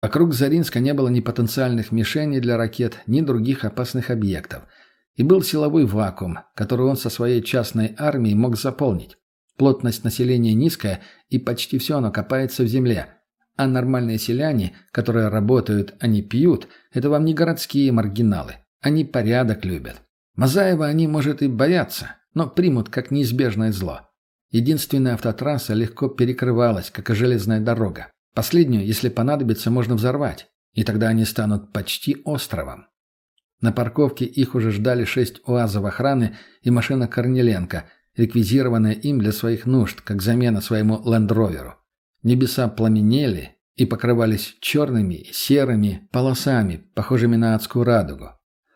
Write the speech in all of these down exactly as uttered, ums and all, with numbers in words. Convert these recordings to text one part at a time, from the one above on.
Вокруг Заринска не было ни потенциальных мишеней для ракет, ни других опасных объектов. И был силовой вакуум, который он со своей частной армией мог заполнить. Плотность населения низкая, и почти все оно копается в земле. А нормальные селяне, которые работают, а не пьют, это вам не городские маргиналы. Они порядок любят. Мазаева они, может, и боятся, но примут как неизбежное зло. Единственная автотрасса легко перекрывалась, как и железная дорога. Последнюю, если понадобится, можно взорвать, и тогда они станут почти островом. На парковке их уже ждали шесть УАЗов охраны и машина Корниленко, реквизированная им для своих нужд, как замена своему лендроверу. Небеса пламенели и покрывались черными и серыми полосами, похожими на адскую радугу.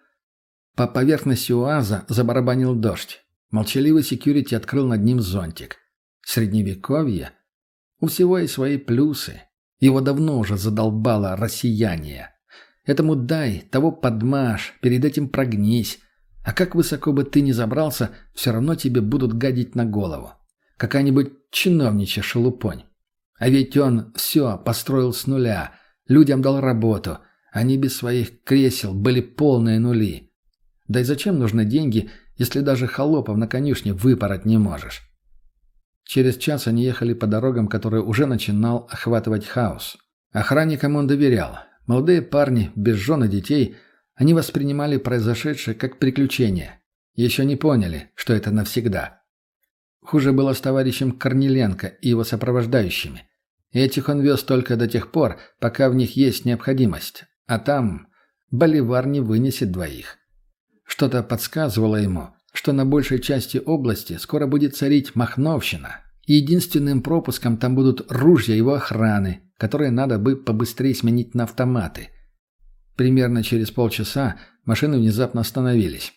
По поверхности УАЗа забарабанил дождь. Молчаливый секьюрити открыл над ним зонтик. Средневековье? У всего есть свои плюсы. Его давно уже задолбало россияние. Этому дай, того подмажь, перед этим прогнись. А как высоко бы ты ни забрался, все равно тебе будут гадить на голову. Какая-нибудь чиновничья шелупонь. А ведь он все построил с нуля, людям дал работу. Они без своих кресел были полные нули. Да и зачем нужны деньги, если даже холопов на конюшне выпороть не можешь? Через час они ехали по дорогам, которые уже начинал охватывать хаос. Охранникам он доверял. Молодые парни, без жен и детей, они воспринимали произошедшее как приключение. Еще не поняли, что это навсегда. Хуже было с товарищем Корниленко и его сопровождающими. Этих он вез только до тех пор, пока в них есть необходимость. А там боливар не вынесет двоих. Что-то подсказывало ему, что на большей части области скоро будет царить махновщина, и единственным пропуском там будут ружья его охраны, которые надо бы побыстрее сменить на автоматы. Примерно через полчаса машины внезапно остановились.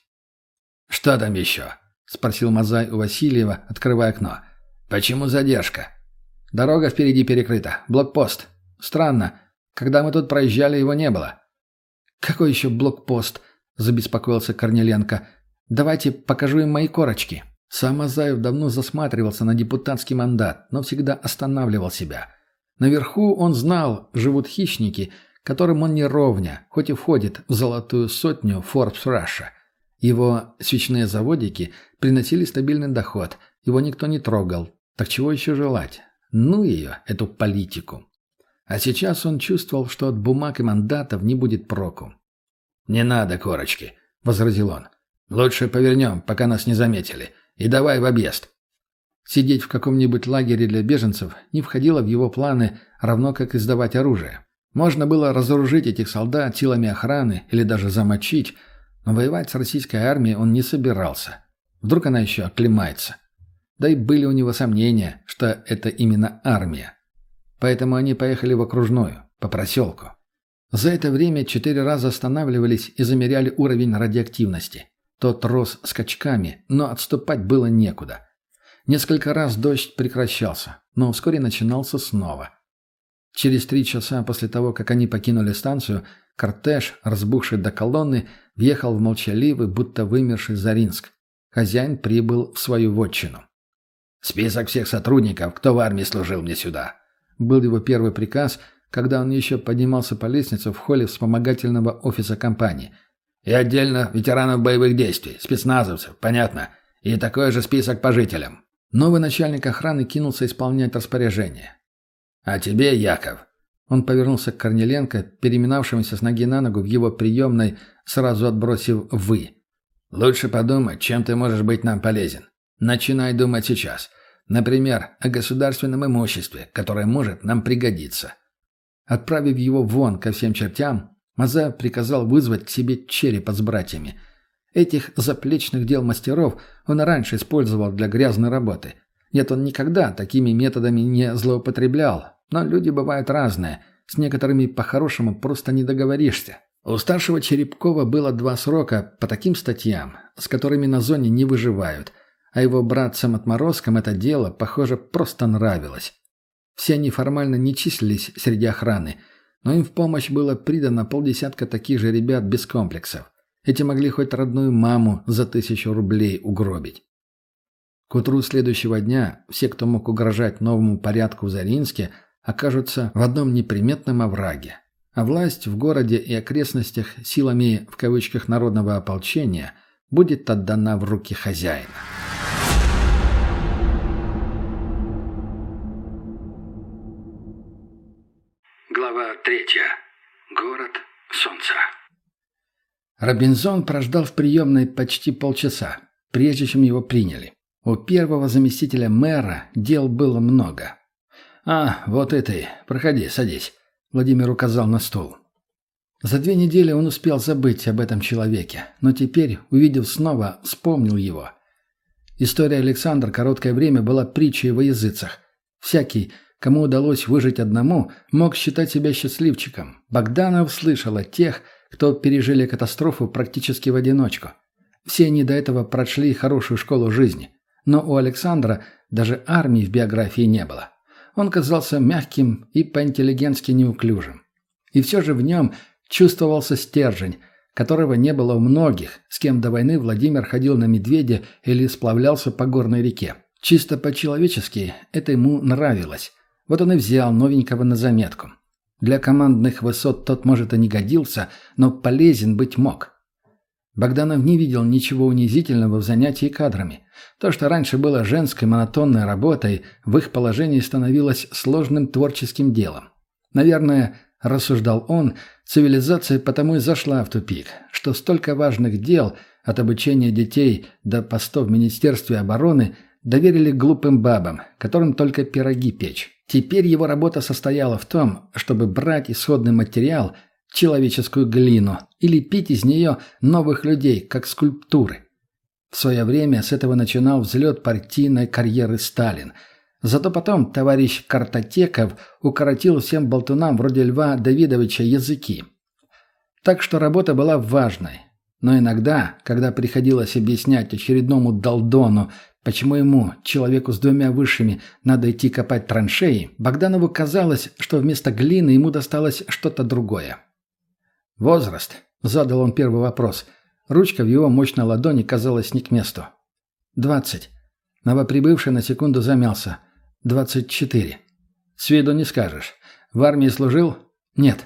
«Что там еще?» — спросил Мазай у Васильева, открывая окно. «Почему задержка?» «Дорога впереди перекрыта. Блокпост. Странно. Когда мы тут проезжали, его не было». «Какой еще блокпост?» — забеспокоился Корниленко. «Давайте покажу им мои корочки». Сам Мазаев давно засматривался на депутатский мандат, но всегда останавливал себя. Наверху, он знал, живут хищники, которым он не ровня, хоть и входит в золотую сотню Forbes Russia. Его свечные заводики приносили стабильный доход, его никто не трогал. Так чего еще желать? Ну ее, эту политику. А сейчас он чувствовал, что от бумаг и мандатов не будет проку. «Не надо корочки», — возразил он. «Лучше повернем, пока нас не заметили, и давай в объезд». Сидеть в каком-нибудь лагере для беженцев не входило в его планы, равно как и сдавать оружие. Можно было разоружить этих солдат силами охраны или даже замочить, но воевать с российской армией он не собирался. Вдруг она еще оклемается. Да и были у него сомнения, что это именно армия. Поэтому они поехали в окружную, по проселку. За это время четыре раза останавливались и замеряли уровень радиоактивности. Тот рос скачками, но отступать было некуда. Несколько раз дождь прекращался, но вскоре начинался снова. Через три часа после того, как они покинули станцию, кортеж, разбухший до колонны, въехал в молчаливый, будто вымерший Заринск. Хозяин прибыл в свою вотчину. «Список всех сотрудников, кто в армии служил мне сюда», был его первый приказ, когда он еще поднимался по лестнице в холле вспомогательного офиса компании. «И отдельно ветеранов боевых действий, спецназовцев, понятно, и такой же список по жителям». Новый начальник охраны кинулся исполнять распоряжение. «А тебе, Яков», он повернулся к Корниленко, переминавшемуся с ноги на ногу в его приемной, сразу отбросив «вы». «Лучше подумать, чем ты можешь быть нам полезен. Начинай думать сейчас. Например, о государственном имуществе, которое может нам пригодиться». Отправив его вон ко всем чертям, Мазаев приказал вызвать к себе Черепа с братьями. Этих заплечных дел мастеров он и раньше использовал для грязной работы. Нет, он никогда такими методами не злоупотреблял, но люди бывают разные, с некоторыми по-хорошему просто не договоришься. У старшего Черепкова было два срока по таким статьям, с которыми на зоне не выживают, а его братцам-отморозкам это дело, похоже, просто нравилось. Все они формально не числились среди охраны, но им в помощь было придано полдесятка таких же ребят без комплексов. Эти могли хоть родную маму за тысячу рублей угробить. К утру следующего дня все, кто мог угрожать новому порядку в Заринске, окажутся в одном неприметном овраге. а власть в городе и окрестностях силами, в кавычках, народного ополчения будет отдана в руки хозяина. Глава третья. Город солнца. Робинзон прождал в приемной почти полчаса, прежде чем его приняли. У первого заместителя мэра дел было много. «А, вот и ты. Проходи, садись», — Владимир указал на стул. За две недели он успел забыть об этом человеке, но теперь, увидев снова, вспомнил его. История Александра короткое время была притчей во языцах. Всякий, кому удалось выжить одному, мог считать себя счастливчиком. Богданов слышал о тех, кто пережили катастрофу практически в одиночку. Все они до этого прошли хорошую школу жизни. Но у Александра даже армии в биографии не было. Он казался мягким и по-интеллигентски неуклюжим. И все же в нем чувствовался стержень, которого не было у многих, с кем до войны Владимир ходил на медведя или сплавлялся по горной реке. Чисто по-человечески это ему нравилось. Вот он и взял новенького на заметку. Для командных высот тот, может, и не годился, но полезен быть мог. Богданов не видел ничего унизительного в занятии кадрами. То, что раньше было женской монотонной работой, в их положении становилось сложным творческим делом. Наверное, рассуждал он, цивилизация потому и зашла в тупик, что столько важных дел, от обучения детей до постов в Министерстве обороны, доверили глупым бабам, которым только пироги печь. Теперь его работа состояла в том, чтобы брать исходный материал, человеческую глину, и лепить из нее новых людей, как скульптуры. В свое время с этого начинал взлет партийной карьеры Сталин. Зато потом товарищ Картотеков укоротил всем болтунам вроде Льва Давидовича языки. Так что работа была важной. Но иногда, когда приходилось объяснять очередному долдону, почему ему, человеку с двумя высшими, надо идти копать траншеи, Богданову казалось, что вместо глины ему досталось что-то другое. «Возраст?» – задал он первый вопрос. Ручка в его мощной ладони казалась не к месту. «Двадцать». Новоприбывший на секунду замялся. «Двадцать четыре». «С виду не скажешь. В армии служил?» «Нет».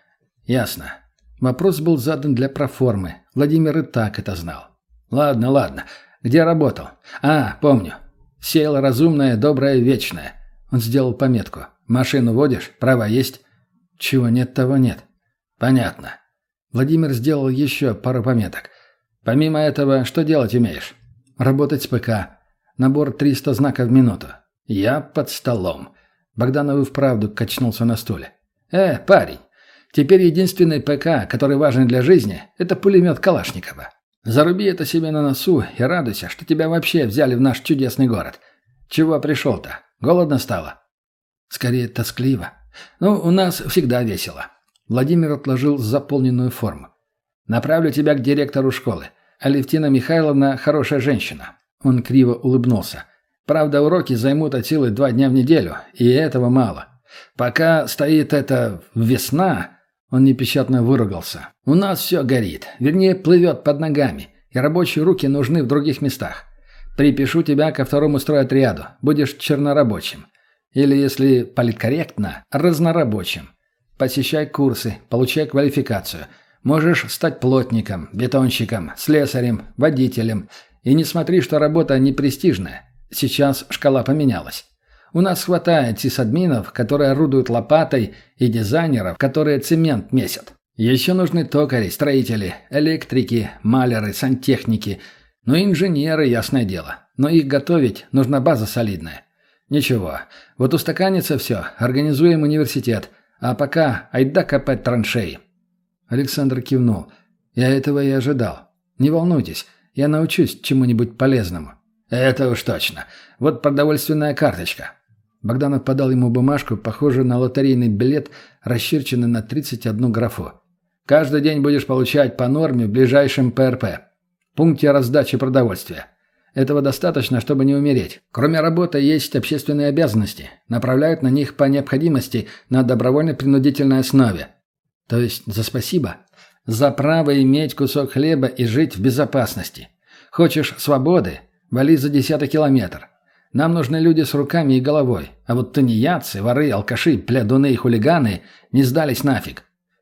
«Ясно». Вопрос был задан для проформы. Владимир и так это знал. «Ладно, ладно. Где работал?» «А, помню. Сеяло разумное, доброе, вечное». Он сделал пометку. «Машину водишь? Права есть?» «Чего нет, того нет». «Понятно». Владимир сделал еще пару пометок. «Помимо этого, что делать умеешь?» «Работать с ПК. Набор триста знаков в минуту». «Я под столом». Богданов и вправду качнулся на стуле. «Э, парень, теперь единственный ПК, который важен для жизни, это пулемет Калашникова. Заруби это себе на носу и радуйся, что тебя вообще взяли в наш чудесный город. Чего пришел-то? Голодно стало?» «Скорее тоскливо. Ну, у нас всегда весело». Владимир отложил заполненную форму. «Направлю тебя к директору школы. Алевтина Михайловна хорошая женщина». Он криво улыбнулся. «Правда, уроки займут от силы два дня в неделю, и этого мало. Пока стоит эта весна...» Он непечатно выругался. «У нас все горит, вернее, плывет под ногами, и рабочие руки нужны в других местах. Припишу тебя ко второму стройотряду, будешь чернорабочим. Или, если политкорректно, разнорабочим. Посещай курсы, получай квалификацию. Можешь стать плотником, бетонщиком, слесарем, водителем. И не смотри, что работа не престижная. Сейчас шкала поменялась. У нас хватает сисадминов, которые орудуют лопатой, и дизайнеров, которые цемент месят. Еще нужны токари, строители, электрики, маляры, сантехники. Ну и инженеры, ясное дело. Но их готовить нужна база солидная. Ничего, вот устаканится все, организуем университет. А пока айда копать траншеи». Александр кивнул. «Я этого и ожидал. Не волнуйтесь, я научусь чему-нибудь полезному». «Это уж точно. Вот продовольственная карточка». Богданов подал ему бумажку, похожую на лотерейный билет, расчерченный на тридцать одну графу. «Каждый день будешь получать по норме в ближайшем ПРП. Пункте раздачи продовольствия. Этого достаточно, чтобы не умереть. Кроме работы есть общественные обязанности. Направляют на них по необходимости на добровольно-принудительной основе». «То есть за спасибо?» «За право иметь кусок хлеба и жить в безопасности. Хочешь свободы? Вали за десятый километр. Нам нужны люди с руками и головой. А вот тунеядцы, воры, алкаши, плядуны и хулиганы не сдались нафиг.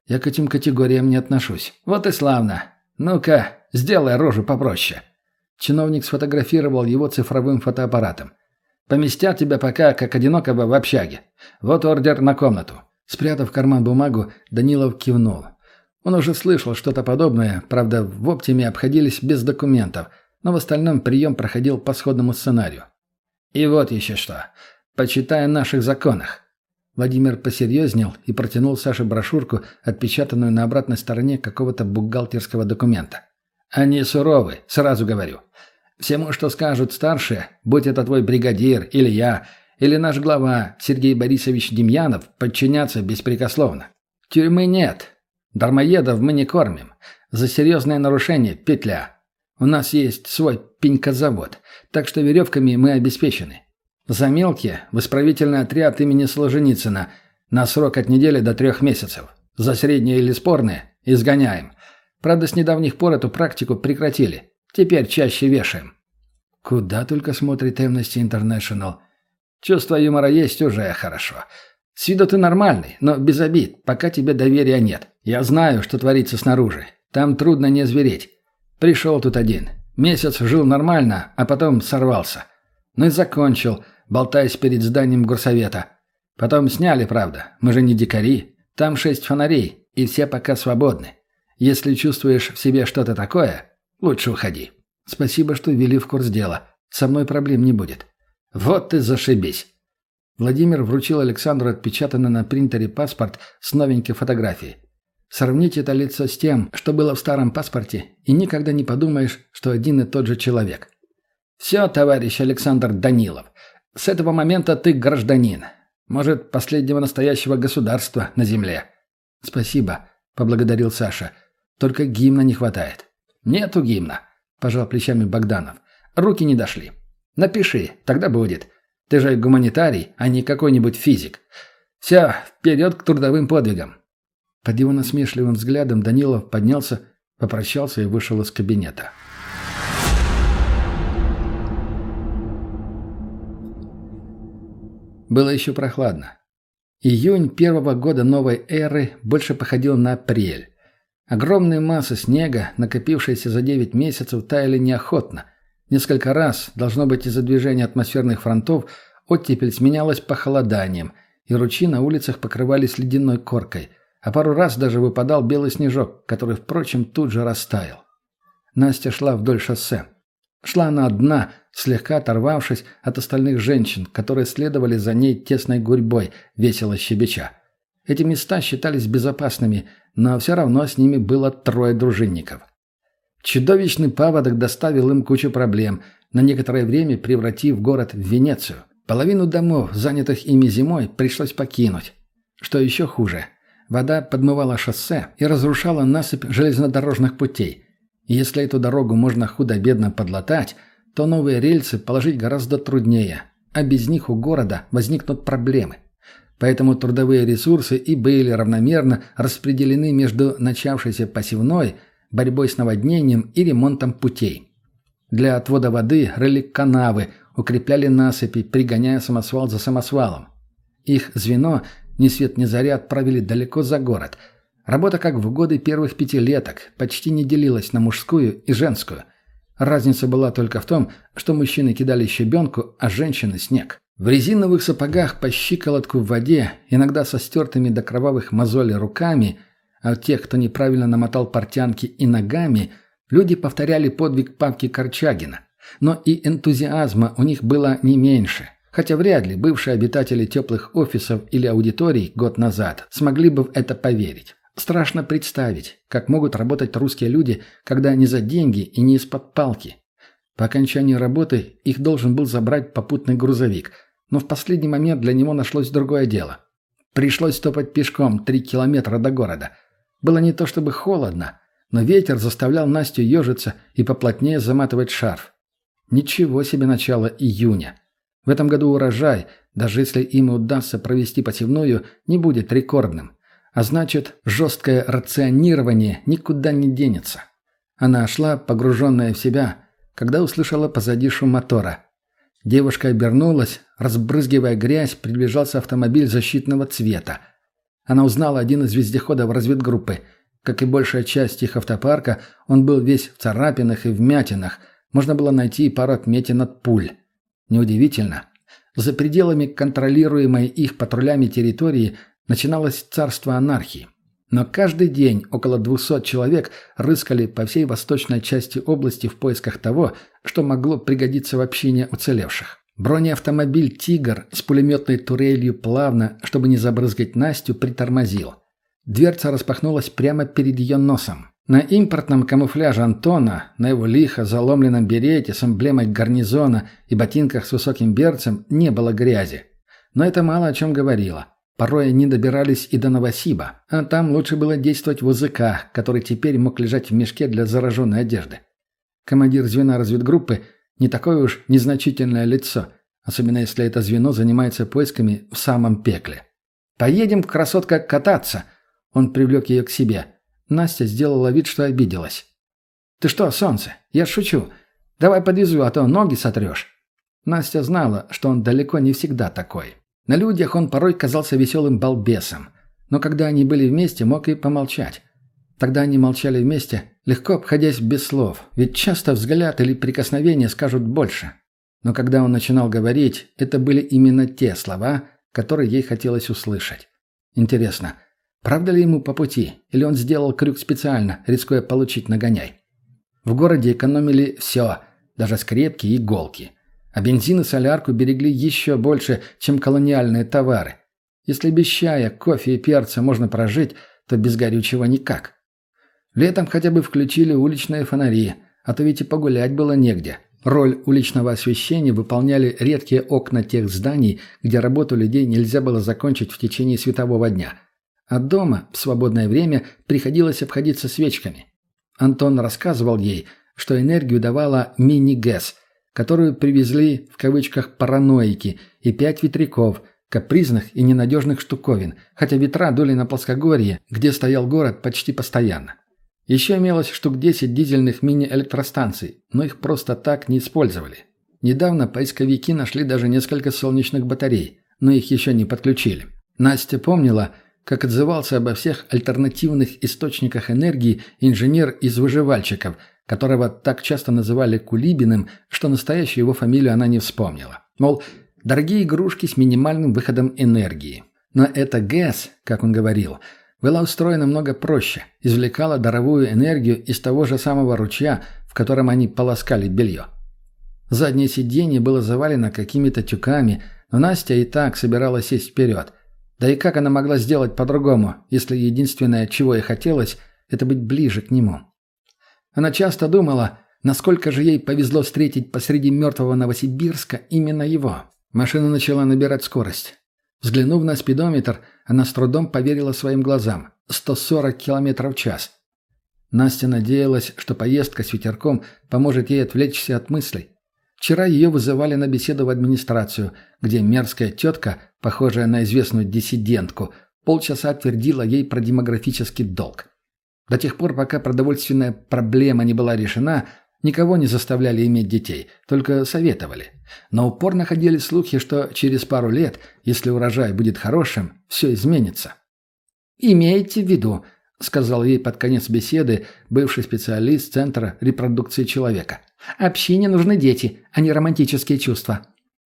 Я к этим категориям не отношусь. Вот и славно. Ну-ка, сделай рожу попроще. Чиновник сфотографировал его цифровым фотоаппаратом. Поместят тебя пока как одинокого в общаге. Вот ордер на комнату. Спрятав в карман бумагу, Данилов кивнул. Он уже слышал что-то подобное, правда, в Оптиме обходились без документов, но в остальном прием проходил по сходному сценарию. И вот еще что. Почитай о наших законах. Владимир посерьезнел и протянул Саше брошюрку, отпечатанную на обратной стороне какого-то бухгалтерского документа. Они суровы, сразу говорю. Всему, что скажут старшие, будь это твой бригадир или я, или наш глава Сергей Борисович Демьянов, подчиняться беспрекословно. Тюрьмы нет. Дармоедов мы не кормим. За серьезное нарушение – петля. У нас есть свой пенькозавод, так что веревками мы обеспечены. За мелкие – в исправительный отряд имени Солженицына на срок от недели до трех месяцев. За средние или спорные – изгоняем. Правда, с недавних пор эту практику прекратили. Теперь чаще вешаем. Куда только смотрит Amnesty International. Чувство юмора есть уже хорошо. С виду ты нормальный, но без обид, пока тебе доверия нет. Я знаю, что творится снаружи. Там трудно не звереть. Пришел тут один. Месяц жил нормально, а потом сорвался. Ну и закончил, болтаясь перед зданием горсовета. Потом сняли, правда. Мы же не дикари. Там шесть фонарей, и все пока свободны. Если чувствуешь в себе что-то такое, лучше уходи. Спасибо, что ввели в курс дела. Со мной проблем не будет. Вот ты зашибись. Владимир вручил Александру отпечатанный на принтере паспорт с новенькой фотографией. Сравните это лицо с тем, что было в старом паспорте, и никогда не подумаешь, что один и тот же человек. Все, товарищ Александр Данилов. С этого момента ты гражданин. Может, последнего настоящего государства на земле. Спасибо, поблагодарил Саша. Только гимна не хватает. Нету гимна, пожал плечами Богданов. Руки не дошли. Напиши, тогда будет. Ты же гуманитарий, а не какой-нибудь физик. Все, вперед к трудовым подвигам. Под его насмешливым взглядом Данилов поднялся, попрощался и вышел из кабинета. Было еще прохладно. Июнь первого года новой эры больше походил на апрель. Огромные массы снега, накопившиеся за девять месяцев, таяли неохотно. Несколько раз, должно быть из-за движения атмосферных фронтов, оттепель сменялась похолоданием, и ручьи на улицах покрывались ледяной коркой, а пару раз даже выпадал белый снежок, который, впрочем, тут же растаял. Настя шла вдоль шоссе. Шла она одна, слегка оторвавшись от остальных женщин, которые следовали за ней тесной гурьбой, весело щебеча. Эти места считались безопасными, но все равно с ними было трое дружинников. Чудовищный паводок доставил им кучу проблем, на некоторое время превратив город в Венецию. Половину домов, занятых ими зимой, пришлось покинуть. Что еще хуже, вода подмывала шоссе и разрушала насыпь железнодорожных путей. И если эту дорогу можно худо-бедно подлатать, то новые рельсы положить гораздо труднее, а без них у города возникнут проблемы. Поэтому трудовые ресурсы и были равномерно распределены между начавшейся посевной, борьбой с наводнением и ремонтом путей. Для отвода воды рыли канавы, укрепляли насыпи, пригоняя самосвал за самосвалом. Их звено ни свет ни заря отправили далеко за город. Работа, как в годы первых пятилеток, почти не делилась на мужскую и женскую. Разница была только в том, что мужчины кидали щебенку, а женщины – снег. В резиновых сапогах по щиколотку в воде, иногда со стертыми до кровавых мозолей руками, а у тех, кто неправильно намотал портянки и ногами, люди повторяли подвиг Павки Корчагина. Но и энтузиазма у них было не меньше. Хотя вряд ли бывшие обитатели теплых офисов или аудиторий год назад смогли бы в это поверить. Страшно представить, как могут работать русские люди, когда не за деньги и не из-под палки. По окончании работы их должен был забрать попутный грузовик, но в последний момент для него нашлось другое дело. Пришлось топать пешком три километра до города. Было не то чтобы холодно, но ветер заставлял Настю ежиться и поплотнее заматывать шарф. Ничего себе начало июня. В этом году урожай, даже если им удастся провести посевную, не будет рекордным. А значит, жесткое рационирование никуда не денется. Она шла, погруженная в себя, когда услышала позади шум мотора. Девушка обернулась, разбрызгивая грязь, приближался автомобиль защитного цвета. Она узнала один из вездеходов разведгруппы. Как и большая часть их автопарка, он был весь в царапинах и вмятинах. Можно было найти пару отметин от пуль. Неудивительно. За пределами контролируемой их патрулями территории начиналось царство анархии. Но каждый день около двухсот человек рыскали по всей восточной части области в поисках того, что могло пригодиться в общине уцелевших. Бронеавтомобиль «Тигр» с пулеметной турелью плавно, чтобы не забрызгать Настю, притормозил. Дверца распахнулась прямо перед ее носом. На импортном камуфляже Антона, на его лихо заломленном берете с эмблемой гарнизона и ботинках с высоким берцем не было грязи. Но это мало о чем говорило. Порой они добирались и до Новосиба, а там лучше было действовать в ОЗК, который теперь мог лежать в мешке для зараженной одежды. Командир звена разведгруппы – не такое уж незначительное лицо, особенно если это звено занимается поисками в самом пекле. «Поедем, красотка, кататься!» Он привлек ее к себе. Настя сделала вид, что обиделась. «Ты что, солнце? Я шучу. Давай подвезу, а то ноги сотрешь». Настя знала, что он далеко не всегда такой. На людях он порой казался веселым балбесом, но когда они были вместе, мог и помолчать. Тогда они молчали вместе, легко обходясь без слов, ведь часто взгляд или прикосновение скажут больше. Но когда он начинал говорить, это были именно те слова, которые ей хотелось услышать. Интересно, правда ли ему по пути, или он сделал крюк специально, рискуя получить нагоняй? В городе экономили все, даже скрепки и иголки. А бензин и солярку берегли еще больше, чем колониальные товары. Если без чая, кофе и перца можно прожить, то без горючего никак. Летом хотя бы включили уличные фонари, а то ведь и погулять было негде. Роль уличного освещения выполняли редкие окна тех зданий, где работу людей нельзя было закончить в течение светового дня. А дома в свободное время приходилось обходиться свечками. Антон рассказывал ей, что энергию давала мини-ГЭС, которую привезли в кавычках «параноики», и пять ветряков, капризных и ненадежных штуковин, хотя ветра дули на плоскогорье, где стоял город почти постоянно. Еще имелось штук десять дизельных мини-электростанций, но их просто так не использовали. Недавно поисковики нашли даже несколько солнечных батарей, но их еще не подключили. Настя помнила, как отзывался обо всех альтернативных источниках энергии инженер из выживальщиков, которого так часто называли Кулибиным, что настоящую его фамилию она не вспомнила. Мол, дорогие игрушки с минимальным выходом энергии. Но эта ГЭС, как он говорил, была устроена много проще, извлекала даровую энергию из того же самого ручья, в котором они полоскали белье. Заднее сиденье было завалено какими-то тюками, но Настя и так собиралась сесть вперед. Да и как она могла сделать по-другому, если единственное, чего ей хотелось, это быть ближе к нему? Она часто думала, насколько же ей повезло встретить посреди мертвого Новосибирска именно его. Машина начала набирать скорость. Взглянув на спидометр, она с трудом поверила своим глазам. сто сорок километров в час. Настя надеялась, что поездка с ветерком поможет ей отвлечься от мыслей. Вчера ее вызывали на беседу в администрацию, где мерзкая тетка, похожая на известную диссидентку, полчаса твердила ей про демографический долг. До тех пор, пока продовольственная проблема не была решена, никого не заставляли иметь детей, только советовали. Но упорно ходили слухи, что через пару лет, если урожай будет хорошим, все изменится. «Имейте в виду», — сказал ей под конец беседы бывший специалист Центра репродукции человека, «общине нужны дети, а не романтические чувства».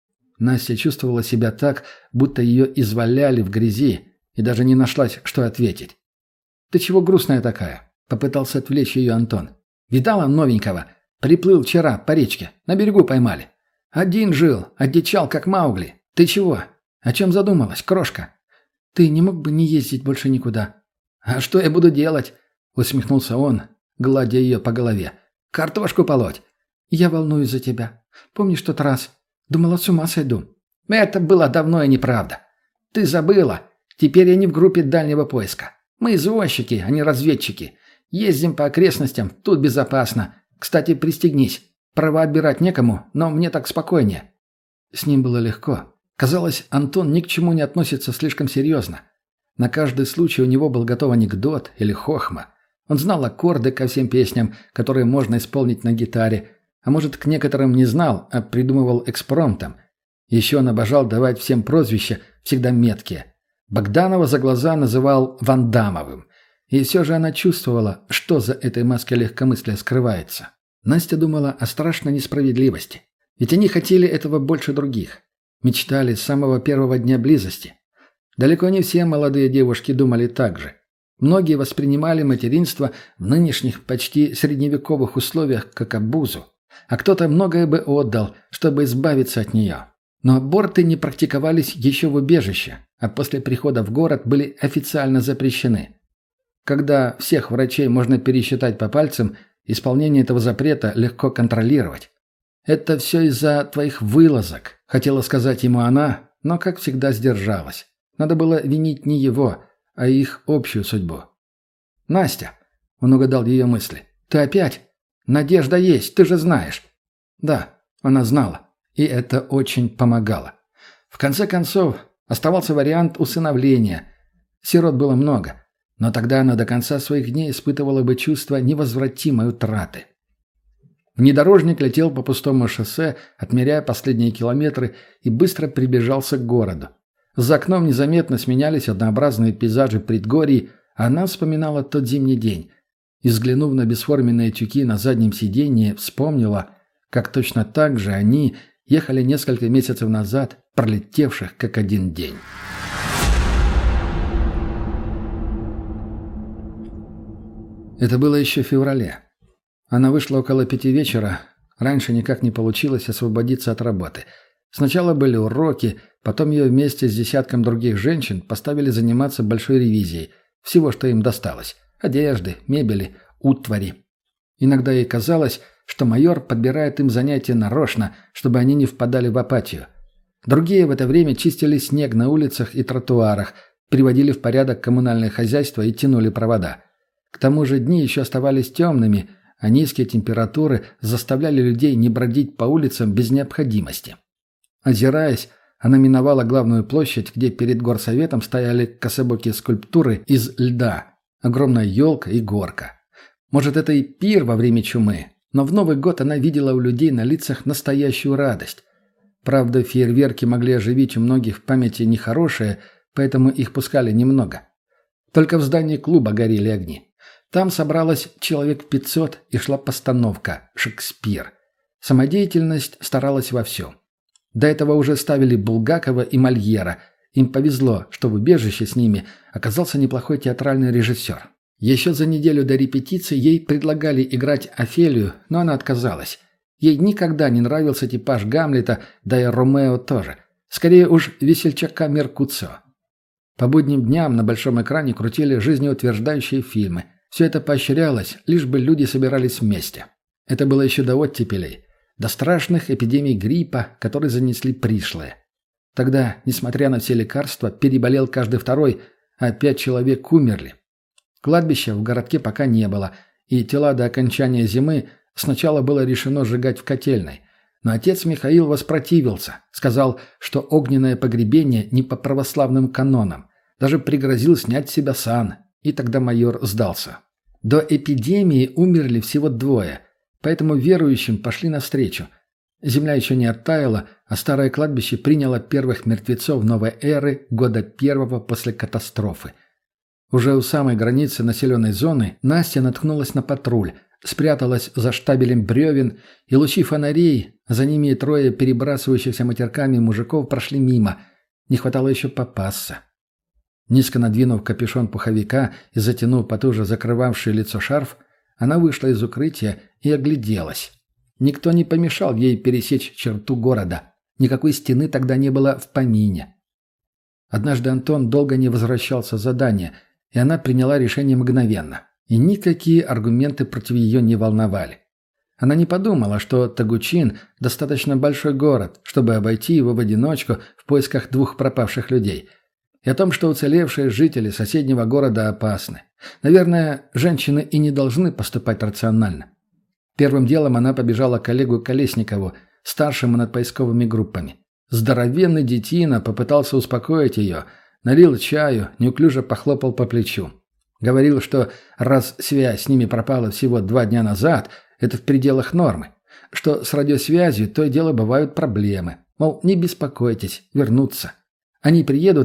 Настя чувствовала себя так, будто ее изваляли в грязи, и даже не нашлась, что ответить. «Ты чего грустная такая?» — попытался отвлечь ее Антон. «Видала новенького? Приплыл вчера по речке. На берегу поймали. Один жил, одичал, как Маугли. Ты чего? О чем задумалась, крошка?» «Ты не мог бы не ездить больше никуда?» «А что я буду делать?» — усмехнулся он, гладя ее по голове. «Картошку полоть». «Я волнуюсь за тебя. Помнишь тот раз? Думала, с ума сойду». «Это было давно и неправда. Ты забыла. Теперь я не в группе дальнего поиска. Мы извозчики, а не разведчики. Ездим по окрестностям, тут безопасно. Кстати, пристегнись. Права отбирать некому, но мне так спокойнее». С ним было легко. Казалось, Антон ни к чему не относится слишком серьезно. На каждый случай у него был готов анекдот или хохма. Он знал аккорды ко всем песням, которые можно исполнить на гитаре, а может, к некоторым не знал, а придумывал экспромтом. Еще он обожал давать всем прозвища, всегда меткие. Богданова за глаза называл Вандамовым. И все же она чувствовала, что за этой маской легкомыслия скрывается. Настя думала о страшной несправедливости. Ведь они хотели этого больше других. Мечтали с самого первого дня близости. Далеко не все молодые девушки думали так же. Многие воспринимали материнство в нынешних почти средневековых условиях как обузу. А кто-то многое бы отдал, чтобы избавиться от нее. Но аборты не практиковались еще в убежище, а после прихода в город были официально запрещены. Когда всех врачей можно пересчитать по пальцам, исполнение этого запрета легко контролировать. «Это все из-за твоих вылазок», — хотела сказать ему она, но, как всегда, сдержалась. Надо было винить не его, а их общую судьбу. «Настя», — он угадал ее мысли, — «ты опять? Надежда есть, ты же знаешь». Да, она знала, и это очень помогало. В конце концов, оставался вариант усыновления. Сирот было много, но тогда она до конца своих дней испытывала бы чувство невозвратимой утраты. Внедорожник летел по пустому шоссе, отмеряя последние километры, и быстро приближался к городу. За окном незаметно сменялись однообразные пейзажи предгорий, а она вспоминала тот зимний день. И, взглянув на бесформенные тюки на заднем сиденье, вспомнила, как точно так же они ехали несколько месяцев назад, пролетевших как один день. Это было еще в феврале. Она вышла около пяти вечера. Раньше никак не получилось освободиться от работы. Сначала были уроки, потом ее вместе с десятком других женщин поставили заниматься большой ревизией. Всего, что им досталось. Одежды, мебели, утвари. Иногда ей казалось, что майор подбирает им занятия нарочно, чтобы они не впадали в апатию. Другие в это время чистили снег на улицах и тротуарах, приводили в порядок коммунальное хозяйство и тянули провода. К тому же дни еще оставались темными, а низкие температуры заставляли людей не бродить по улицам без необходимости. Озираясь, она миновала главную площадь, где перед горсоветом стояли кособокие скульптуры из льда, огромная елка и горка. Может, это и пир во время чумы, но в Новый год она видела у людей на лицах настоящую радость. Правда, фейерверки могли оживить у многих в памяти нехорошее, поэтому их пускали немного. Только в здании клуба горели огни. Там собралось человек пятьсот и шла постановка «Шекспир». Самодеятельность старалась вовсю. До этого уже ставили Булгакова и Мольера. Им повезло, что в убежище с ними оказался неплохой театральный режиссер. Еще за неделю до репетиции ей предлагали играть Офелию, но она отказалась. Ей никогда не нравился типаж Гамлета, да и Ромео тоже. Скорее уж весельчака Меркуцио. По будним дням на большом экране крутили жизнеутверждающие фильмы. Все это поощрялось, лишь бы люди собирались вместе. Это было еще до оттепелей, до страшных эпидемий гриппа, которые занесли пришлые. Тогда, несмотря на все лекарства, переболел каждый второй, а пять человек умерли. Кладбища в городке пока не было, и тела до окончания зимы сначала было решено сжигать в котельной. Но отец Михаил воспротивился, сказал, что огненное погребение не по православным канонам, даже пригрозил снять с себя сан. И тогда майор сдался. До эпидемии умерли всего двое, поэтому верующим пошли навстречу. Земля еще не оттаяла, а старое кладбище приняло первых мертвецов новой эры года первого после катастрофы. Уже у самой границы населенной зоны Настя наткнулась на патруль, спряталась за штабелем бревен, и лучи фонарей, за ними и трое перебрасывающихся матерками мужиков прошли мимо. Не хватало еще попасться. Низко надвинув капюшон пуховика и затянув потуже закрывавший лицо шарф, она вышла из укрытия и огляделась. Никто не помешал ей пересечь черту города. Никакой стены тогда не было в помине. Однажды Антон долго не возвращался с задания, и она приняла решение мгновенно. И никакие аргументы против ее не волновали. Она не подумала, что Тагучин – достаточно большой город, чтобы обойти его в одиночку в поисках двух пропавших людей. И о том, что уцелевшие жители соседнего города опасны. Наверное, женщины и не должны поступать рационально. Первым делом она побежала к Олегу Колесникову, старшему над поисковыми группами. Здоровенный детина попытался успокоить ее, налил чаю, неуклюже похлопал по плечу. Говорил, что раз связь с ними пропала всего два дня назад, это в пределах нормы. Что с радиосвязью то и дело бывают проблемы. Мол, не беспокойтесь, вернутся. Они приедут,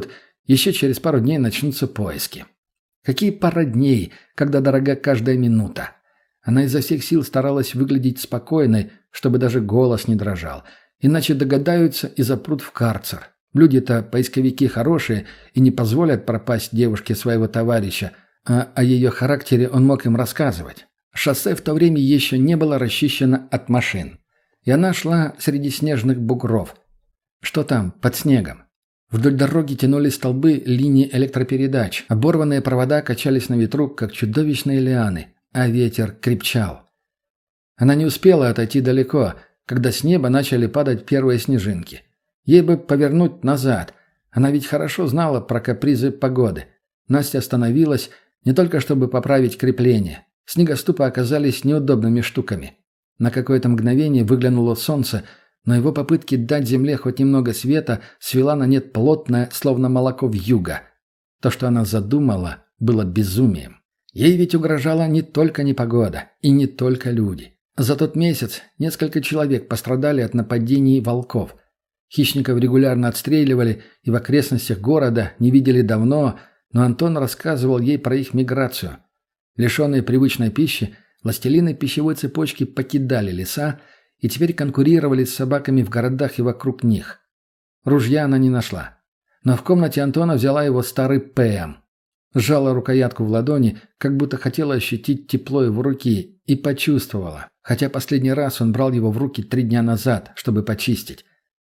Еще через пару дней начнутся поиски. Какие пара дней, когда дорога каждая минута. Она изо всех сил старалась выглядеть спокойной, чтобы даже голос не дрожал. Иначе догадаются и запрут в карцер. Люди-то поисковики хорошие и не позволят пропасть девушке своего товарища, а о ее характере он мог им рассказывать. Шоссе в то время еще не было расчищено от машин. И она шла среди снежных бугров. Что там, под снегом? Вдоль дороги тянулись столбы линий электропередач. Оборванные провода качались на ветру, как чудовищные лианы, а ветер крепчал. Она не успела отойти далеко, когда с неба начали падать первые снежинки. Ей бы повернуть назад. Она ведь хорошо знала про капризы погоды. Настя остановилась, не только чтобы поправить крепление. Снегоступы оказались неудобными штуками. На какое-то мгновение выглянуло солнце, но его попытки дать земле хоть немного света свела на нет плотное, словно молоко вьюга. То, что она задумала, было безумием. Ей ведь угрожала не только непогода и не только люди. За тот месяц несколько человек пострадали от нападений волков. Хищников регулярно отстреливали и в окрестностях города не видели давно, но Антон рассказывал ей про их миграцию. Лишенные привычной пищи, властелины пищевой цепочки покидали леса и теперь конкурировали с собаками в городах и вокруг них. Ружья она не нашла. Но в комнате Антона взяла его старый ПМ. Сжала рукоятку в ладони, как будто хотела ощутить тепло его руки, и почувствовала, хотя последний раз он брал его в руки три дня назад, чтобы почистить.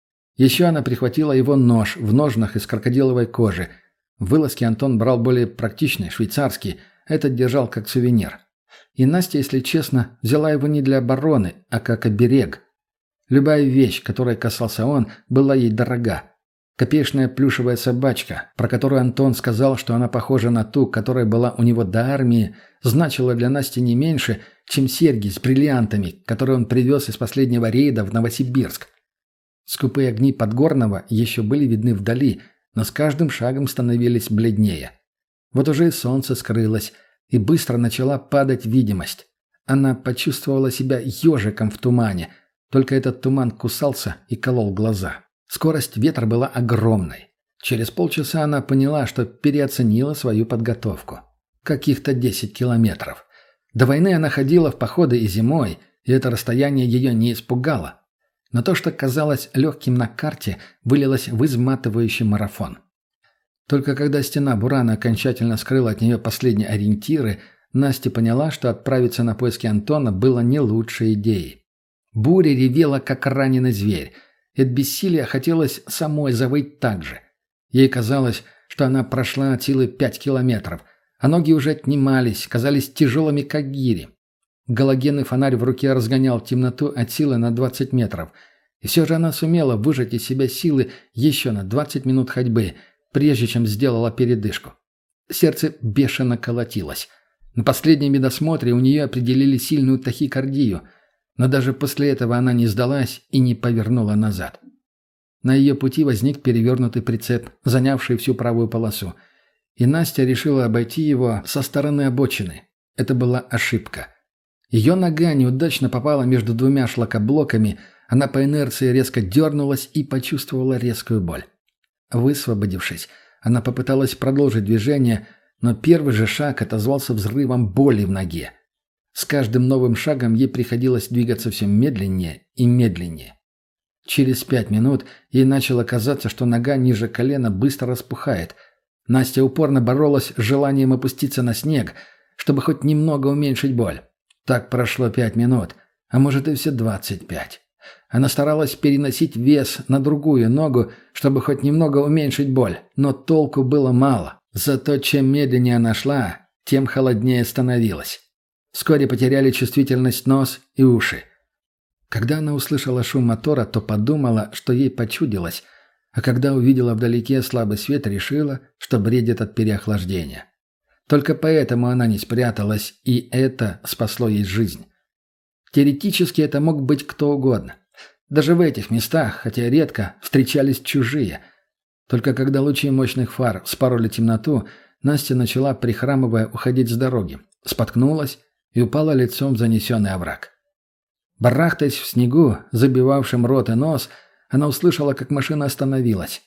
Еще она прихватила его нож в ножнах из крокодиловой кожи. Вылазки Антон брал более практичный, швейцарский, этот держал как сувенир. И Настя, если честно, взяла его не для обороны, а как оберег. Любая вещь, которой касался он, была ей дорога. Копеечная плюшевая собачка, про которую Антон сказал, что она похожа на ту, которая была у него до армии, значила для Насти не меньше, чем серьги с бриллиантами, которые он привез из последнего рейда в Новосибирск. Скупые огни Подгорного еще были видны вдали, но с каждым шагом становились бледнее. Вот уже и солнце скрылось, и быстро начала падать видимость. Она почувствовала себя ежиком в тумане, только этот туман кусался и колол глаза. Скорость ветра была огромной. Через полчаса она поняла, что переоценила свою подготовку. Каких-то десять километров. До войны она ходила в походы и зимой, и это расстояние ее не испугало. Но то, что казалось легким на карте, вылилось в изматывающий марафон. Только когда стена бурана окончательно скрыла от нее последние ориентиры, Настя поняла, что отправиться на поиски Антона было не лучшей идеей. Буря ревела, как раненый зверь. И от бессилия хотелось самой завыть так же. Ей казалось, что она прошла от силы пять километров, а ноги уже отнимались, казались тяжелыми, как гири. Галогенный фонарь в руке разгонял темноту от силы на двадцать метров. И все же она сумела выжать из себя силы еще на двадцать минут ходьбы, прежде чем сделала передышку. Сердце бешено колотилось. На последнем медосмотре у нее определили сильную тахикардию, но даже после этого она не сдалась и не повернула назад. На ее пути возник перевернутый прицеп, занявший всю правую полосу, и Настя решила обойти его со стороны обочины. Это была ошибка. Ее нога неудачно попала между двумя шлакоблоками, она по инерции резко дернулась и почувствовала резкую боль. Высвободившись, она попыталась продолжить движение, но первый же шаг отозвался взрывом боли в ноге. С каждым новым шагом ей приходилось двигаться все медленнее и медленнее. Через пять минут ей начало казаться, что нога ниже колена быстро распухает. Настя упорно боролась с желанием опуститься на снег, чтобы хоть немного уменьшить боль. Так прошло пять минут, а может и все двадцать пять. Она старалась переносить вес на другую ногу, чтобы хоть немного уменьшить боль, но толку было мало. Зато чем медленнее она шла, тем холоднее становилась. Вскоре потеряли чувствительность нос и уши. Когда она услышала шум мотора, то подумала, что ей почудилось, а когда увидела вдалеке слабый свет, решила, что бредит от переохлаждения. Только поэтому она не спряталась, и это спасло ей жизнь. Теоретически это мог быть кто угодно. Даже в этих местах, хотя редко, встречались чужие. Только когда лучи мощных фар вспороли темноту, Настя начала, прихрамывая, уходить с дороги. Споткнулась и упала лицом в занесенный овраг. Барахтаясь в снегу, забивавшем рот и нос, она услышала, как машина остановилась.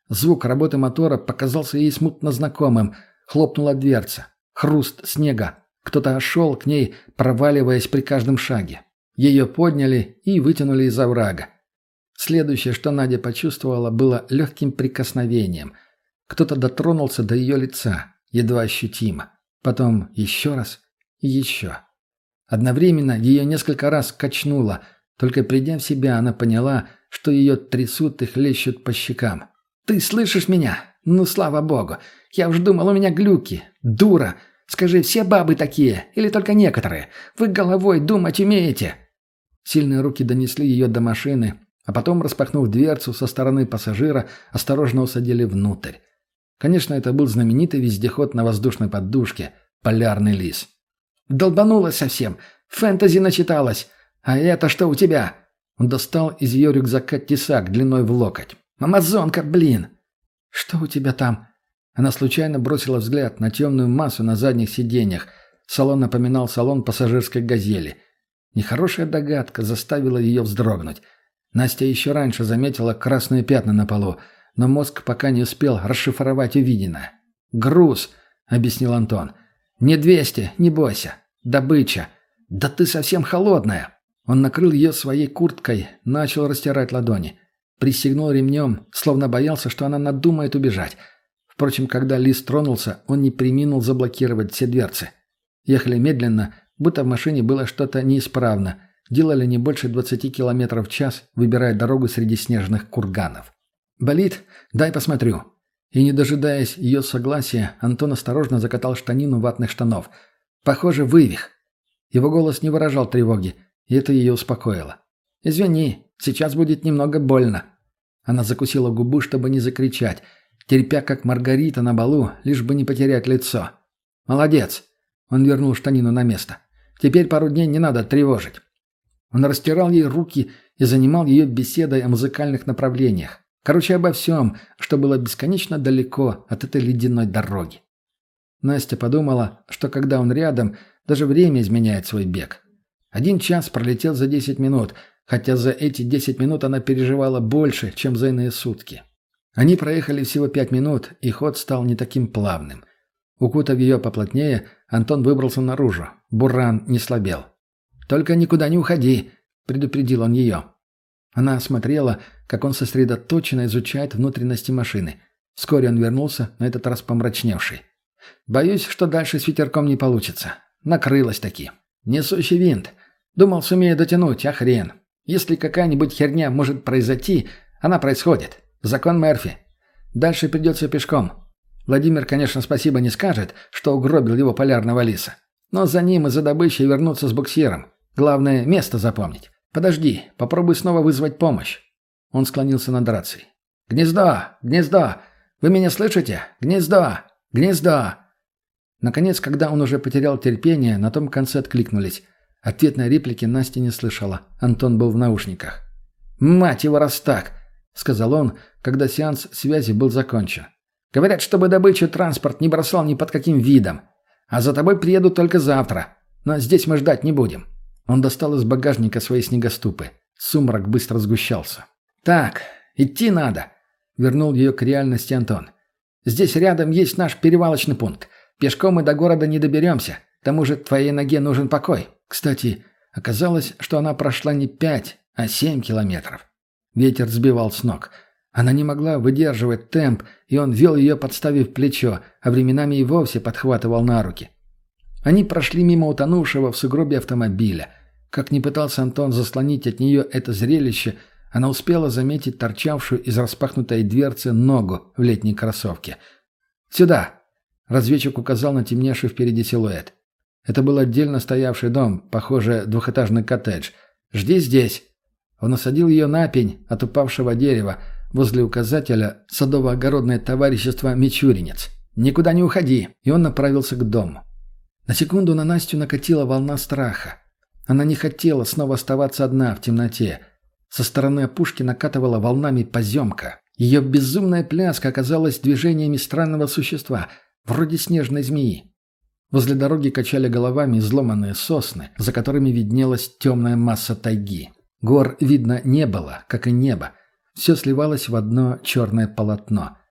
Звук работы мотора показался ей смутно знакомым. Хлопнула дверца. Хруст снега. Кто-то шел к ней, проваливаясь при каждом шаге. Ее подняли и вытянули из оврага. Следующее, что Надя почувствовала, было легким прикосновением. Кто-то дотронулся до ее лица, едва ощутимо. Потом еще раз и еще. Одновременно ее несколько раз качнуло. Только придя в себя, она поняла, что ее трясут и хлещут по щекам. «Ты слышишь меня? Ну, слава богу! Я уж думал, у меня глюки. Дура! Скажи, все бабы такие? Или только некоторые? Вы головой думать умеете?» Сильные руки донесли ее до машины, а потом, распахнув дверцу со стороны пассажира, осторожно усадили внутрь. Конечно, это был знаменитый вездеход на воздушной подушке «Полярный лис». «Долбанулась совсем! Фэнтези начиталась! А это что у тебя?» Он достал из ее рюкзака тесак длиной в локоть. «Амазонка, блин!» «Что у тебя там?» Она случайно бросила взгляд на темную массу на задних сиденьях. Салон напоминал салон пассажирской «Газели». Нехорошая догадка заставила ее вздрогнуть. Настя еще раньше заметила красные пятна на полу, но мозг пока не успел расшифровать увиденное. «Груз», — объяснил Антон. «Не двести, не бойся. Добыча. Да ты совсем холодная». Он накрыл ее своей курткой, начал растирать ладони. Пристегнул ремнем, словно боялся, что она надумает убежать. Впрочем, когда лис тронулся, он не преминул заблокировать все дверцы. Ехали медленно, будто в машине было что-то неисправно. Делали не больше двадцати километров в час, выбирая дорогу среди снежных курганов. «Болит? Дай посмотрю». И, не дожидаясь ее согласия, Антон осторожно закатал штанину ватных штанов. «Похоже, вывих». Его голос не выражал тревоги, и это ее успокоило. «Извини, сейчас будет немного больно». Она закусила губу, чтобы не закричать, терпя, как Маргарита на балу, лишь бы не потерять лицо. «Молодец!» Он вернул штанину на место. «Теперь пару дней не надо тревожить». Он растирал ей руки и занимал ее беседой о музыкальных направлениях. Короче, обо всем, что было бесконечно далеко от этой ледяной дороги. Настя подумала, что когда он рядом, даже время изменяет свой бег. Один час пролетел за десять минут, хотя за эти десять минут она переживала больше, чем за иные сутки. Они проехали всего пять минут, и ход стал не таким плавным. Укутав ее поплотнее, Антон выбрался наружу. Буран не слабел. «Только никуда не уходи», — предупредил он ее. Она осмотрела, как он сосредоточенно изучает внутренности машины. Вскоре он вернулся, на этот раз помрачневший. «Боюсь, что дальше с ветерком не получится. Накрылась таки. Несущий винт. Думал, сумею дотянуть, а хрен. Если какая-нибудь херня может произойти, она происходит. Закон Мерфи. Дальше придется пешком. Владимир, конечно, спасибо не скажет, что угробил его полярного лиса. Но за ним и за добычей вернуться с буксиром. Главное, место запомнить. Подожди, попробуй снова вызвать помощь». Он склонился над рацией. «Гнездо! Гнездо! Вы меня слышите? Гнездо! Гнездо!» Наконец, когда он уже потерял терпение, на том конце откликнулись. Ответной реплики Настя не слышала. Антон был в наушниках. «Мать его, раз так!» — сказал он, когда сеанс связи был закончен. «Говорят, чтобы добычу транспорт не бросал ни под каким видом. А за тобой приедут только завтра. Но здесь мы ждать не будем». Он достал из багажника свои снегоступы. Сумрак быстро сгущался. «Так, идти надо», — вернул ее к реальности Антон. «Здесь рядом есть наш перевалочный пункт. Пешком мы до города не доберемся. К тому же твоей ноге нужен покой». Кстати, оказалось, что она прошла не пять, а семь километров. Ветер сбивал с ног. Она не могла выдерживать темп, и он вел ее, подставив плечо, а временами и вовсе подхватывал на руки. Они прошли мимо утонувшего в сугробе автомобиля. Как ни пытался Антон заслонить от нее это зрелище, она успела заметить торчавшую из распахнутой дверцы ногу в летней кроссовке. «Сюда!» — разведчик указал на темневший впереди силуэт. Это был отдельно стоявший дом, похоже, двухэтажный коттедж. «Жди здесь!» Он осадил ее на пень от упавшего дерева возле указателя «Садово-огородное товарищество Мичуринец». «Никуда не уходи!» И он направился к дому. На секунду на Настю накатила волна страха. Она не хотела снова оставаться одна в темноте. Со стороны опушки накатывала волнами поземка. Ее безумная пляска оказалась движениями странного существа, вроде снежной змеи. Возле дороги качали головами изломанные сосны, за которыми виднелась темная масса тайги. Гор видно не было, как и небо. Все сливалось в одно черное полотно.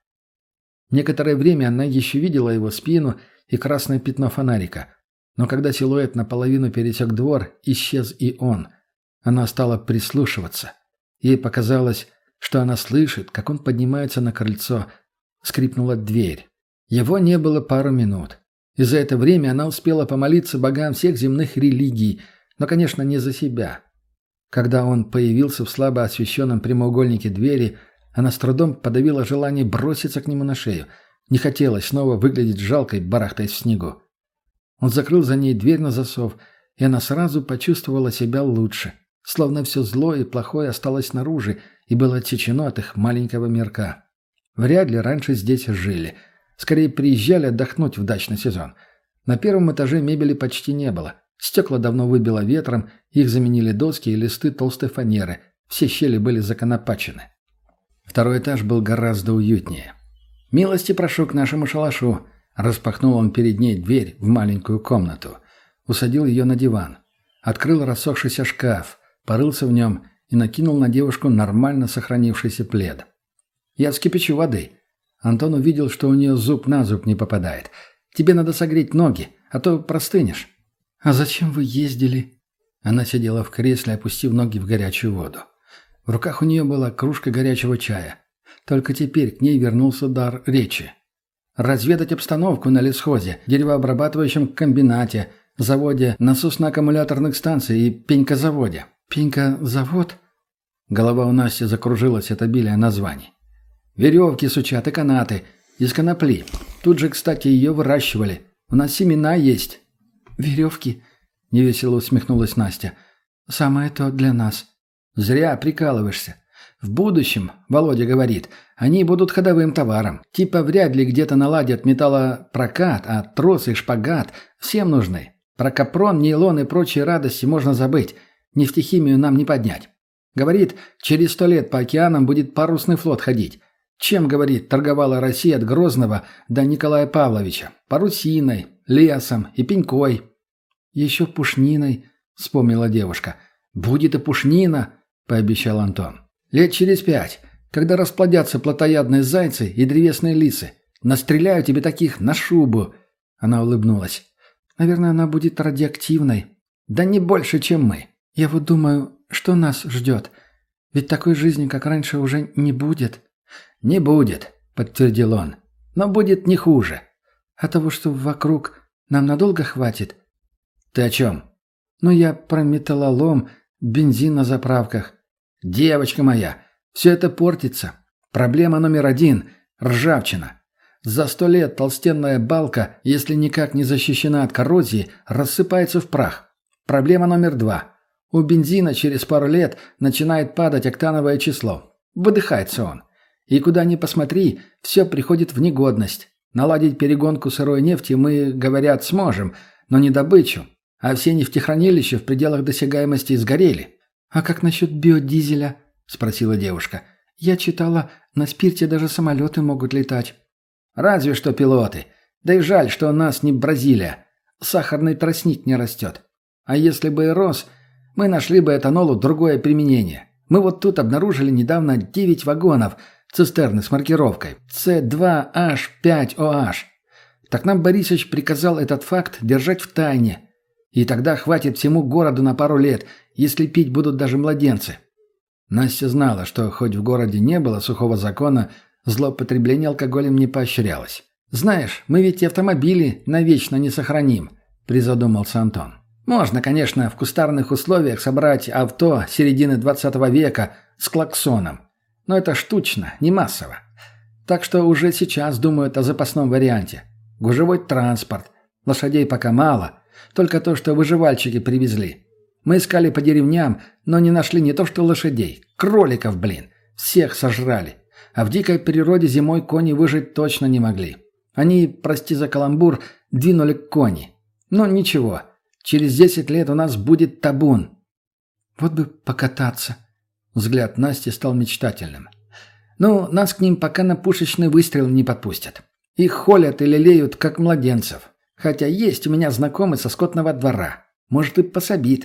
Некоторое время она еще видела его спину и красное пятно фонарика. Но когда силуэт наполовину пересек двор, исчез и он. Она стала прислушиваться. Ей показалось, что она слышит, как он поднимается на крыльцо. Скрипнула дверь. Его не было пару минут. И за это время она успела помолиться богам всех земных религий, но, конечно, не за себя. Когда он появился в слабо освещенном прямоугольнике двери, она с трудом подавила желание броситься к нему на шею. Не хотелось снова выглядеть жалкой, барахтаясь в снегу. Он закрыл за ней дверь на засов, и она сразу почувствовала себя лучше. Словно все злое и плохое осталось снаружи и было отсечено от их маленького мирка. Вряд ли раньше здесь жили. Скорее приезжали отдохнуть в дачный сезон. На первом этаже мебели почти не было. Стекла давно выбило ветром, их заменили доски и листы толстой фанеры. Все щели были законопачены. Второй этаж был гораздо уютнее. «Милости прошу к нашему шалашу», — распахнул он перед ней дверь в маленькую комнату. Усадил ее на диван. Открыл рассохшийся шкаф, порылся в нем и накинул на девушку нормально сохранившийся плед. «Я вскипячу воды». Антон увидел, что у нее зуб на зуб не попадает. «Тебе надо согреть ноги, а то простынешь». «А зачем вы ездили?» Она сидела в кресле, опустив ноги в горячую воду. В руках у нее была кружка горячего чая. Только теперь к ней вернулся дар речи. «Разведать обстановку на лесхозе, деревообрабатывающем комбинате, заводе насосно-аккумуляторных станций и пенькозаводе». «Пенькозавод?» Голова у Насти закружилась от обилия названий. «Веревки сучат и канаты. Из конопли. Тут же, кстати, ее выращивали. У нас семена есть». «Веревки?» — невесело усмехнулась Настя. «Самое то для нас». «Зря прикалываешься. В будущем, Володя говорит, они будут ходовым товаром. Типа вряд ли где-то наладят металлопрокат, а тросы и шпагат всем нужны. Про капрон, нейлон и прочие радости можно забыть. Нефтехимию нам не поднять. Говорит, через сто лет по океанам будет парусный флот ходить. Чем, говорит, торговала Россия от Грозного до Николая Павловича? Парусиной, лесом и пенькой». «Еще пушниной», — вспомнила девушка. «Будет и пушнина», — пообещал Антон. «Лет через пять, когда расплодятся плотоядные зайцы и древесные лисы. Настреляю тебе таких на шубу». Она улыбнулась. «Наверное, она будет радиоактивной». «Да не больше, чем мы». «Я вот думаю, что нас ждет. Ведь такой жизни, как раньше, уже не будет». «Не будет», — подтвердил он. «Но будет не хуже». «А того, что вокруг, нам надолго хватит?» «Ты о чем?» «Ну, я про металлолом, бензин на заправках». «Девочка моя, все это портится. Проблема номер один – ржавчина. За сто лет толстенная балка, если никак не защищена от коррозии, рассыпается в прах. Проблема номер два. У бензина через пару лет начинает падать октановое число. Выдыхается он. И куда ни посмотри, все приходит в негодность. Наладить перегонку сырой нефти мы, говорят, сможем, но не добычу. А все нефтехранилища в пределах досягаемости сгорели». «А как насчет биодизеля?» – спросила девушка. «Я читала, на спирте даже самолеты могут летать». «Разве что пилоты. Да и жаль, что у нас не Бразилия. Сахарный тростник не растет. А если бы и рос, мы нашли бы этанолу другое применение. Мы вот тут обнаружили недавно девять вагонов, цистерны с маркировкой С два H пять О H. Так нам Борисович приказал этот факт держать в тайне. И тогда хватит всему городу на пару лет, если пить будут даже младенцы». Настя знала, что хоть в городе не было сухого закона, злоупотребление алкоголем не поощрялось. «Знаешь, мы ведь и автомобили навечно не сохраним», – призадумался Антон. «Можно, конечно, в кустарных условиях собрать авто середины двадцатого века с клаксоном. Но это штучно, не массово. Так что уже сейчас думают о запасном варианте. Гужевой транспорт. Лошадей пока мало. Только то, что выживальщики привезли. Мы искали по деревням, но не нашли не то что лошадей. Кроликов, блин. Всех сожрали. А в дикой природе зимой кони выжить точно не могли. Они, прости за каламбур, двинули к кони. Но ничего. Через десять лет у нас будет табун». «Вот бы покататься». Взгляд Насти стал мечтательным. «Ну, нас к ним пока на пушечный выстрел не подпустят. Их холят и лелеют, как младенцев. Хотя есть у меня знакомый со скотного двора. Может, и пособит».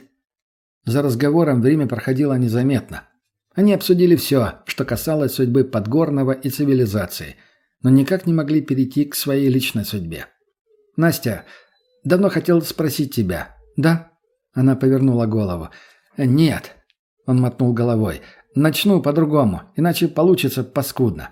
За разговором время проходило незаметно. Они обсудили все, что касалось судьбы Подгорного и цивилизации. но никак не могли перейти к своей личной судьбе. «Настя, давно хотел спросить тебя». «Да?» Она повернула голову. «Нет», — он мотнул головой. «Начну по-другому, иначе получится паскудно.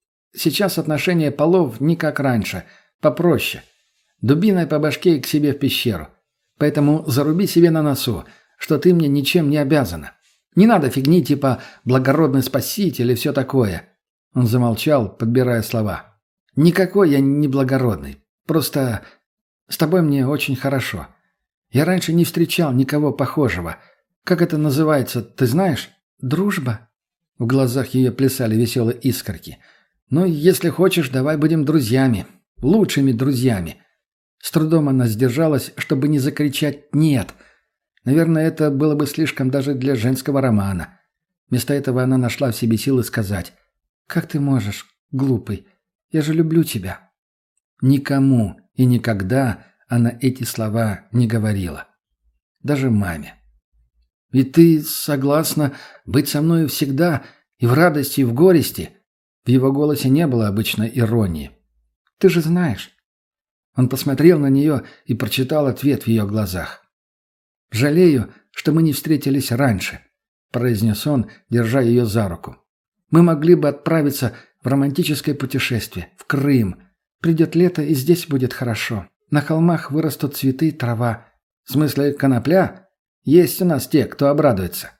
Сейчас отношение полов не как раньше, попроще. Дубиной по башке и к себе в пещеру. Поэтому заруби себе на носу, что ты мне ничем не обязана. Не надо фигни типа «благородный спаситель» и все такое». Он замолчал, подбирая слова. «Никакой я не благородный. Просто с тобой мне очень хорошо. Я раньше не встречал никого похожего. Как это называется, ты знаешь? Дружба?» В глазах ее плясали веселые искорки. «Ну, если хочешь, давай будем друзьями. Лучшими друзьями». С трудом она сдержалась, чтобы не закричать «нет». Наверное, это было бы слишком даже для женского романа. Вместо этого она нашла в себе силы сказать: «Как ты можешь, глупый? Я же люблю тебя». Никому и никогда она эти слова не говорила. Даже маме. «Ведь ты согласна быть со мной всегда, и в радости, и в горести?» В его голосе не было обычной иронии. «Ты же знаешь». Он посмотрел на нее и прочитал ответ в ее глазах. «Жалею, что мы не встретились раньше», — произнес он, держа ее за руку. «Мы могли бы отправиться в романтическое путешествие, в Крым. Придет лето, и здесь будет хорошо. На холмах вырастут цветы и трава. В смысле, конопля? Есть у нас те, кто обрадуется».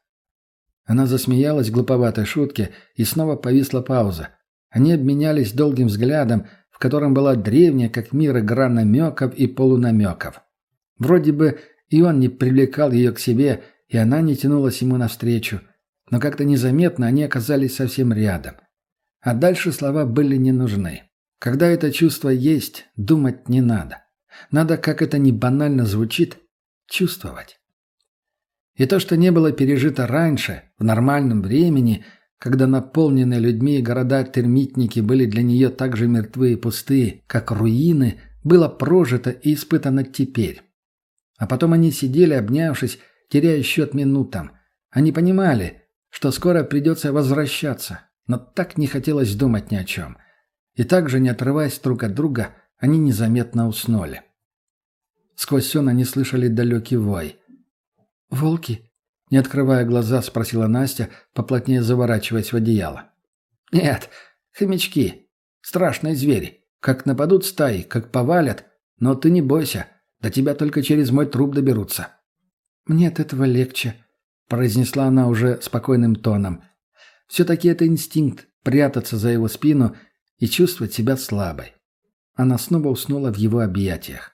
Она засмеялась глуповатой шутке, и снова повисла пауза. Они обменялись долгим взглядом, в котором была древняя, как мир, игра намеков и полунамеков. Вроде бы и он не привлекал ее к себе, и она не тянулась ему навстречу, но как-то незаметно они оказались совсем рядом. А дальше слова были не нужны. Когда это чувство есть, думать не надо. Надо, как это ни банально звучит, чувствовать. И то, что не было пережито раньше, в нормальном времени, когда наполненные людьми города-термитники были для нее так же мертвы и пустые, как руины, было прожито и испытано теперь. А потом они сидели, обнявшись, теряя счет минутам. Они понимали, что скоро придется возвращаться, но так не хотелось думать ни о чем. И также, не отрываясь друг от друга, они незаметно уснули. Сквозь сон они слышали далекий вой. «Волки?» — не открывая глаза, спросила Настя, поплотнее заворачиваясь в одеяло. «Нет, хомячки. Страшные звери. Как нападут стаи, как повалят. Но ты не бойся. До тебя только через мой труп доберутся». «Мне от этого легче», — произнесла она уже спокойным тоном. «Все-таки это инстинкт — прятаться за его спину и чувствовать себя слабой». Она снова уснула в его объятиях.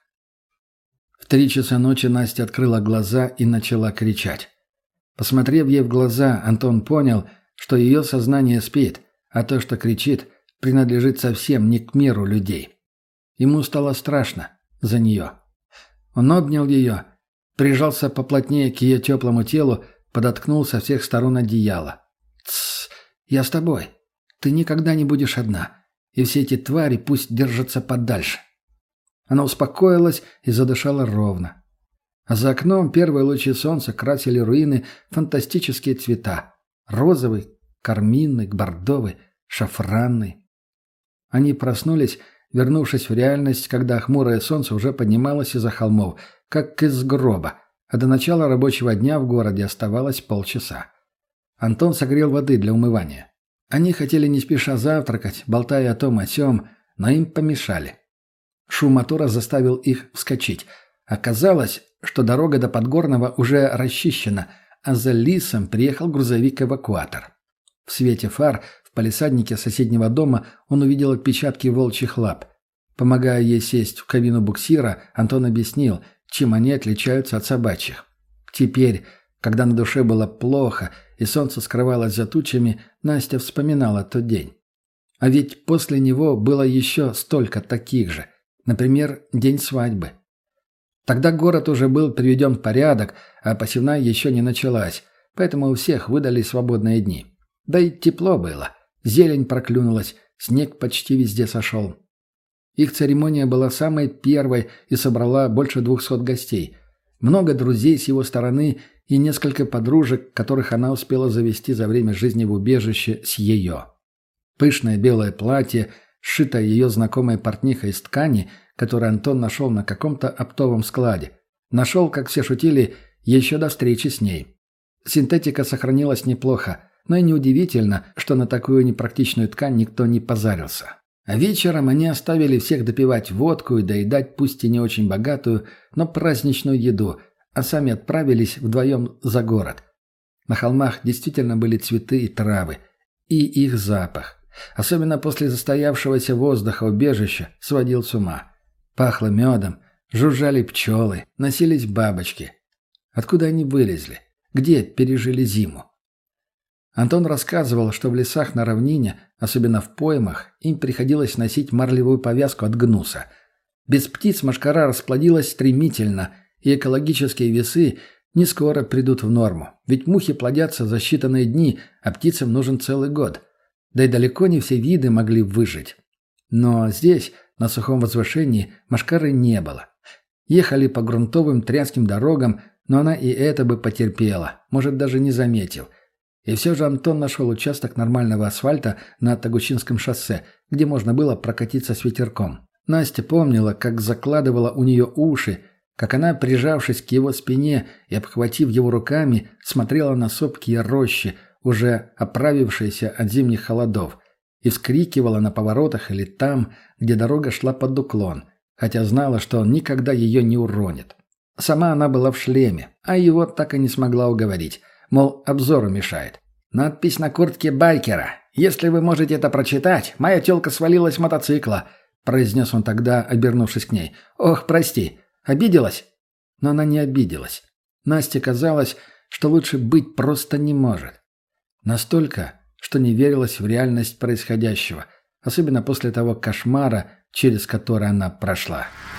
В три часа ночи Настя открыла глаза и начала кричать. Посмотрев ей в глаза, Антон понял, что ее сознание спит, а то, что кричит, принадлежит совсем не к миру людей. Ему стало страшно за нее. Он обнял ее, прижался поплотнее к ее теплому телу, подоткнул со всех сторон одеяло. «Тссс, я с тобой. Ты никогда не будешь одна. И все эти твари пусть держатся подальше». Она успокоилась и задышала ровно. А за окном первые лучи солнца красили руины фантастические цвета. Розовый, карминный, бордовый, шафранный. Они проснулись, вернувшись в реальность, когда хмурое солнце уже поднималось из-за холмов, как из гроба, а до начала рабочего дня в городе оставалось полчаса. Антон согрел воды для умывания. Они хотели не спеша завтракать, болтая о том о сём, но им помешали. Шум мотора заставил их вскочить. Оказалось, что дорога до Подгорного уже расчищена, а за Лисом приехал грузовик-эвакуатор. В свете фар в палисаднике соседнего дома он увидел отпечатки волчьих лап. Помогая ей сесть в кабину буксира, Антон объяснил, чем они отличаются от собачьих. Теперь, когда на душе было плохо и солнце скрывалось за тучами, Настя вспоминала тот день. А ведь после него было еще столько таких же. Например, день свадьбы. Тогда город уже был приведен в порядок, а посевная еще не началась, поэтому у всех выдали свободные дни. Да и тепло было. Зелень проклюнулась, снег почти везде сошел. Их церемония была самой первой и собрала больше двухсот гостей. Много друзей с его стороны и несколько подружек, которых она успела завести за время жизни в убежище с ее. Пышное белое платье, сшитая ее знакомой портнихой из ткани, которую Антон нашел на каком-то оптовом складе. Нашел, как все шутили, еще до встречи с ней. Синтетика сохранилась неплохо, но и неудивительно, что на такую непрактичную ткань никто не позарился. А вечером они оставили всех допивать водку и доедать пусть и не очень богатую, но праздничную еду, а сами отправились вдвоем за город. На холмах действительно были цветы и травы, и их запах, особенно после застоявшегося воздуха убежища, сводил с ума. Пахло медом, жужжали пчелы, носились бабочки. Откуда они вылезли? Где пережили зиму? Антон рассказывал, что в лесах на равнине, особенно в поймах, им приходилось носить марлевую повязку от гнуса. Без птиц мошкара расплодилась стремительно, и экологические весы не скоро придут в норму, ведь мухи плодятся за считанные дни, а птицам нужен целый год. Да и далеко не все виды могли выжить. Но здесь, на сухом возвышении, мошкары не было. Ехали по грунтовым тряским дорогам, но она и это бы потерпела, может, даже не заметил. И все же Антон нашел участок нормального асфальта на Тогучинском шоссе, где можно было прокатиться с ветерком. Настя помнила, как закладывала у нее уши, как она, прижавшись к его спине и обхватив его руками, смотрела на сопки и рощи, уже оправившиеся от зимних холодов, и вскрикивала на поворотах или там, где дорога шла под уклон, хотя знала, что он никогда ее не уронит. Сама она была в шлеме, а его так и не смогла уговорить. Мол, обзору мешает. Надпись на куртке байкера. «Если вы можете это прочитать, моя тёлка свалилась с мотоцикла», произнес он тогда, обернувшись к ней. «Ох, прости. Обиделась?» Но она не обиделась. Насте казалось, что лучше быть просто не может. Настолько, что не верилось в реальность происходящего, особенно после того кошмара, через который она прошла.